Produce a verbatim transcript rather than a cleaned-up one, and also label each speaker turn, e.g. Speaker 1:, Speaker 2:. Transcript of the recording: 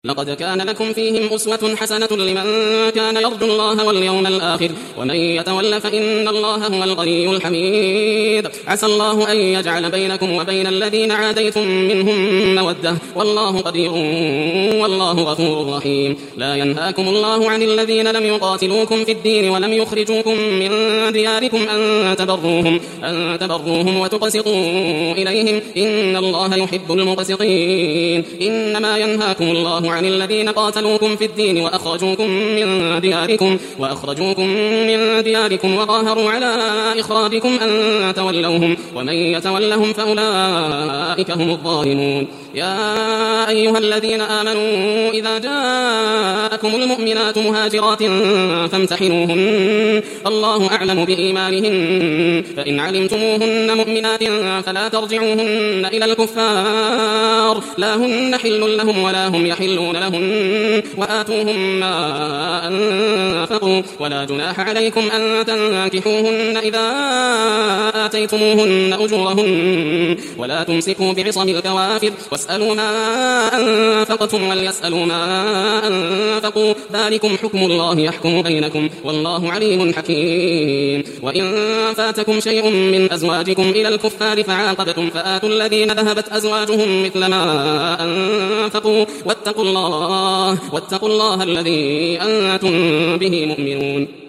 Speaker 1: لقد كان لكم فيهم أسوة حسنة لمن كان يرجو الله واليوم الآخر ومن يتول فإن الله هو الغني الحميد. عسى الله أن يجعل بينكم وبين الذين عاديتم منهم مودة والله قدير والله غفور رحيم. لا ينهاكم الله عن الذين لم يقاتلوكم في الدين ولم يخرجوكم من دياركم أن تبروهم, أن تبروهم وتقسطوا إليهم إن الله يحب المقسطين. إنما ينهاكم الله عن الذين قاتلوكم في الدين وأخرجوكم من دياركم وأخرجوكم من دياركم وظاهروا على إخراجكم أن تولوهم ومن يتولهم فأولئك هم الظالمون. يا أيها الذين آمنوا إذا جاءكم المؤمنات مهاجرات فامتحنوهن الله أعلم بإيمانهن فإن علمتموهن مؤمنات فلا ترجعوهن إلى الكفار لا هن حل لهم ولا هم يحلون لهن وآتوهم ما أنفقوا ولا جناح عليكم أن تنكحوهن إذا آتيتموهن أجورهن ولا تمسكوا بعصم الكوافر واسألوا ما أنفقتم وليسألوا ما أنفقوا ذلكم حكم الله يحكم بينكم والله عليم حكيم. وإن فاتكم شيء من أزواجكم إلى الكفار فعاقبتم فآتوا الذين ذهبت أزواجهم مثل ما أنفقوا واتقوا الله واتقوا الله الذي أنتم به مؤمنون.